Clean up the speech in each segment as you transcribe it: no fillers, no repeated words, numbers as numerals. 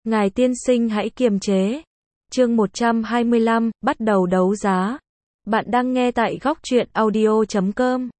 Ngài tiên sinh hãy kiềm chế. Chương 125, bắt đầu đấu giá. Bạn đang nghe tại góc truyện audio.com.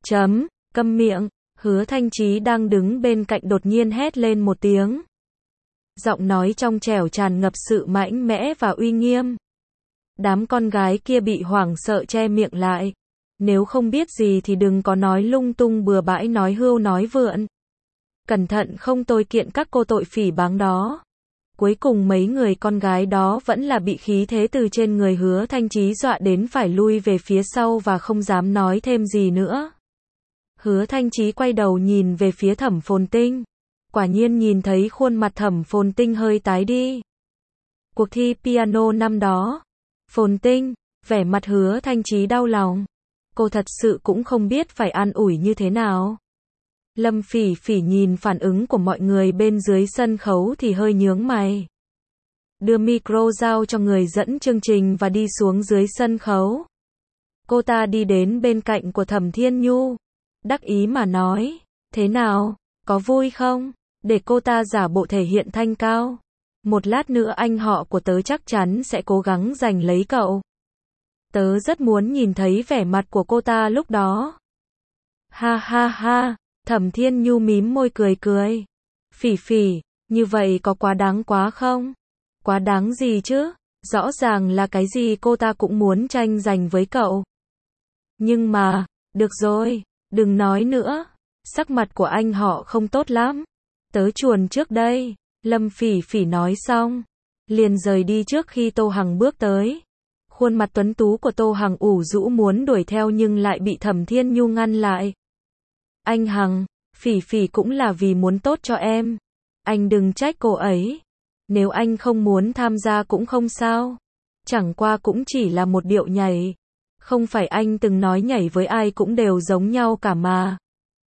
Câm miệng, Hứa Thanh Chí đang đứng bên cạnh đột nhiên hét lên một tiếng. Giọng nói trong trẻo tràn ngập sự mạnh mẽ và uy nghiêm. Đám con gái kia bị hoảng sợ che miệng lại. Nếu không biết gì thì đừng có nói lung tung bừa bãi, nói hưu nói vượn. Cẩn thận không tôi kiện các cô tội phỉ báng đó. Cuối cùng mấy người con gái đó vẫn là bị khí thế từ trên người Hứa Thanh Chí dọa đến phải lui về phía sau và không dám nói thêm gì nữa. Hứa Thanh Chí quay đầu nhìn về phía Thẩm Phồn Tinh. Quả nhiên nhìn thấy khuôn mặt Thẩm Phồn Tinh hơi tái đi. Cuộc thi piano năm đó. Phồn Tinh, vẻ mặt Hứa Thanh Chí đau lòng. Cô thật sự cũng không biết phải an ủi như thế nào. Lâm Phỉ Phỉ nhìn phản ứng của mọi người bên dưới sân khấu thì hơi nhướng mày. Đưa micro giao cho người dẫn chương trình và đi xuống dưới sân khấu. Cô ta đi đến bên cạnh của Thẩm Thiên Nhu. Đắc ý mà nói, thế nào, có vui không? Để cô ta giả bộ thể hiện thanh cao. Một lát nữa anh họ của tớ chắc chắn sẽ cố gắng giành lấy cậu. Tớ rất muốn nhìn thấy vẻ mặt của cô ta lúc đó. Ha ha ha, Thẩm Thiên Nhu mím môi cười cười. Phỉ Phỉ, như vậy có quá đáng quá không? Quá đáng gì chứ? Rõ ràng là cái gì cô ta cũng muốn tranh giành với cậu. Nhưng mà, được rồi, đừng nói nữa. Sắc mặt của anh họ không tốt lắm. Tớ chuồn trước đây. Lâm Phỉ Phỉ nói xong, liền rời đi trước khi Tô Hằng bước tới. Khuôn mặt tuấn tú của Tô Hằng ủ rũ muốn đuổi theo nhưng lại bị Thẩm Thiên Nhu ngăn lại. Anh Hằng, Phỉ Phỉ cũng là vì muốn tốt cho em. Anh đừng trách cô ấy. Nếu anh không muốn tham gia cũng không sao. Chẳng qua cũng chỉ là một điệu nhảy. Không phải anh từng nói nhảy với ai cũng đều giống nhau cả mà.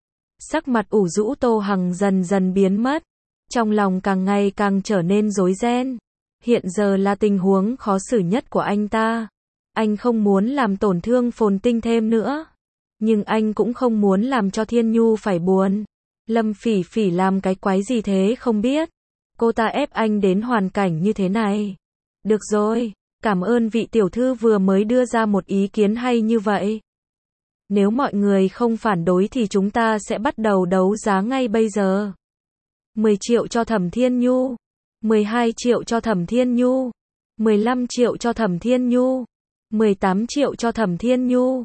Sắc mặt ủ rũ Tô Hằng dần dần biến mất. Trong lòng càng ngày càng trở nên rối ren. Hiện giờ là tình huống khó xử nhất của anh ta. Anh không muốn làm tổn thương Phồn Tinh thêm nữa. Nhưng anh cũng không muốn làm cho Thiên Nhu phải buồn. Lâm Phỉ Phỉ làm cái quái gì thế không biết. Cô ta ép anh đến hoàn cảnh như thế này. Được rồi, cảm ơn vị tiểu thư vừa mới đưa ra một ý kiến hay như vậy. Nếu mọi người không phản đối thì chúng ta sẽ bắt đầu đấu giá ngay bây giờ. 10 triệu cho Thẩm Thiên Nhu. 12 triệu cho Thẩm Thiên Nhu. 15 triệu cho Thẩm Thiên Nhu. 18 triệu cho Thẩm Thiên Nhu.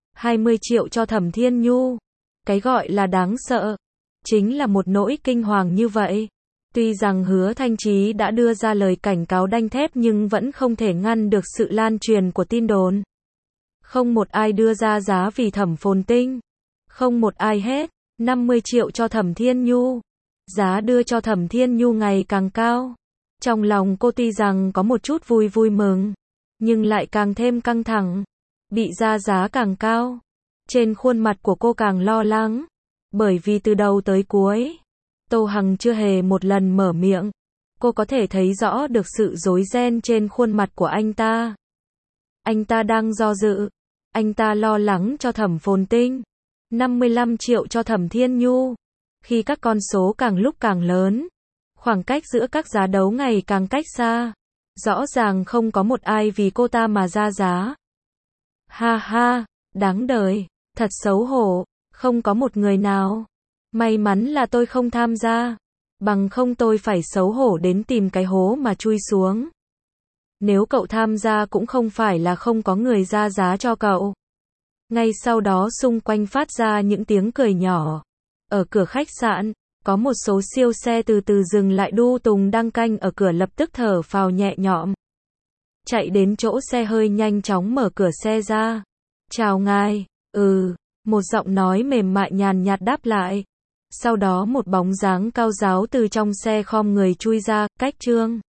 20 triệu cho Thẩm Thiên Nhu. Cái gọi là đáng sợ chính là một nỗi kinh hoàng như vậy. Tuy rằng Hứa Thanh Chí đã đưa ra lời cảnh cáo đanh thép nhưng vẫn không thể ngăn được sự lan truyền của tin đồn. Không một ai đưa ra giá vì Thẩm Phồn Tinh. Không một ai hết. 50 triệu cho Thẩm Thiên Nhu. Giá đưa cho Thẩm Thiên Nhu ngày càng cao. Trong lòng cô tuy rằng có một chút vui vui mừng, nhưng lại càng thêm căng thẳng. Bị ra giá càng cao. Trên khuôn mặt của cô càng lo lắng. Bởi vì từ đầu tới cuối, Tô Hằng chưa hề một lần mở miệng. Cô có thể thấy rõ được sự rối ren trên khuôn mặt của anh ta. Anh ta đang do dự. Anh ta lo lắng cho Thẩm Phồn Tinh. 55 triệu cho Thẩm Thiên Nhu. Khi các con số càng lúc càng lớn, khoảng cách giữa các giá đấu ngày càng cách xa. Rõ ràng không có một ai vì cô ta mà ra giá. Ha ha, đáng đời, thật xấu hổ, không có một người nào. May mắn là tôi không tham gia, bằng không tôi phải xấu hổ đến tìm cái hố mà chui xuống. Nếu cậu tham gia cũng không phải là không có người ra giá cho cậu. Ngay sau đó xung quanh phát ra những tiếng cười nhỏ. Ở cửa khách sạn, có một số siêu xe từ từ dừng lại, Du Tùng đang canh ở cửa lập tức thở phào nhẹ nhõm. Chạy đến chỗ xe hơi nhanh chóng mở cửa xe ra. Chào ngài. Một giọng nói mềm mại nhàn nhạt đáp lại. Sau đó một bóng dáng cao ráo từ trong xe khom người chui ra, cách Trương